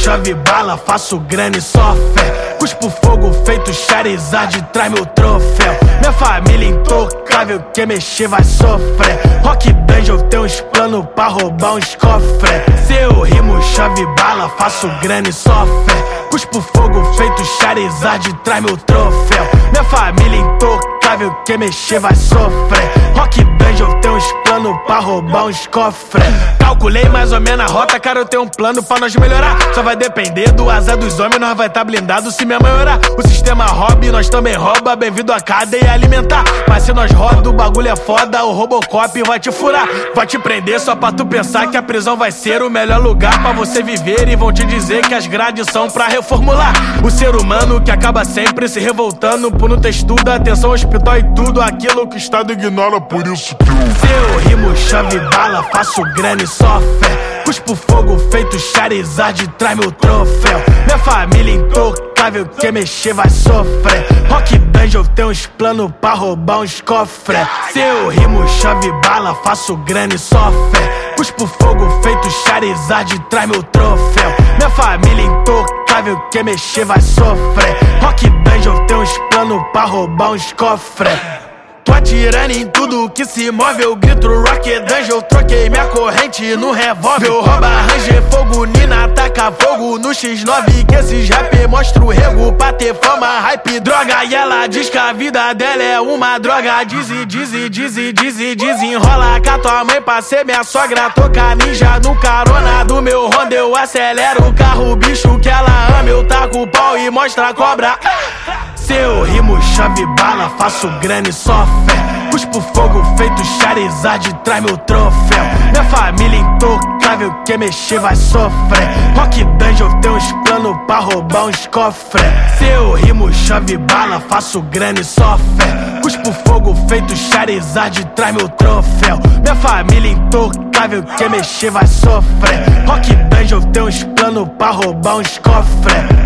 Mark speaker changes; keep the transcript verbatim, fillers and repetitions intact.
Speaker 1: chove bala, faço grana e só fé. Cuspo fogo feito Charizard, traz meu troféu. Minha família intocável, quem mexer vai sofrer. Rock Dungeon tem uns planos pra roubar uns cofres. Se eu rimo, chove bala, faço grana e só fé. Cuspo fogo feito Charizard, traz meu troféu. Minha família intocável, quem mexer vai sofrer. Rock Dungeon tem uns planos pra roubar uns cofres. Calculei mais ou menos a rota, cara, eu tenho um plano pra nós melhorar. Só vai depender do azar dos homens, nós vai tá blindado se minha mãe orar. O sistema hobby, nós também rouba, bem-vindo à cadeia alimentar. Mas se nós roda, o bagulho é foda, o Robocop vai te furar. Vai te prender só pra tu pensar que a prisão vai ser o melhor lugar pra você viver. E vão te dizer que as grades são pra reformular. O ser humano que acaba sempre se revoltando por não ter estudo, atenção, hospital e tudo aquilo que o Estado ignora, por isso que eu... Se eu rimo, chove bala, faço grana e só fé. Cuspo fogo feito Charizard, traz meu troféu. Minha família intocável, quem mexer vai sofrer. Rock Dungeon tem uns planos pra roubar uns cofres. Se eu rimo, chove bala, faço grana e só fé. Cuspo fogo feito Charizard, traz meu troféu. Minha família intocável, quem mexer vai sofrer. Rock Dungeon tem uns planos pra roubar uns cofres. Tô atirando em tudo que se move, eu grito Rock Dungeon. Troquei minha corrente no revólver. Eu rouba, ranger fogo, Nina taca fogo no xis nove. Que esses rap mostra o rego pra ter fama, hype, droga. E ela diz que a vida dela é uma droga. Diz e diz e diz e diz e desenrola com a tua mãe pra ser minha sogra. Toca ninja no carona do meu Honda, eu acelero o carro, bicho que ela ama. Eu taco o pau e mostra a cobra. Se eu rimo, chove bala, faço grana e só fé. Cuspo fogo feito Charizard, traz meu troféu. Minha família intocável, quem mexer vai sofrer. Rock Dungeon tem uns planos pra roubar uns cofres. Se eu rimo, chove bala, faço grana e só fé. Cuspo fogo feito Charizard, traz meu troféu. Minha família intocável, quem mexer vai sofrer. Rock Dungeon tem uns planos pra roubar uns cofres.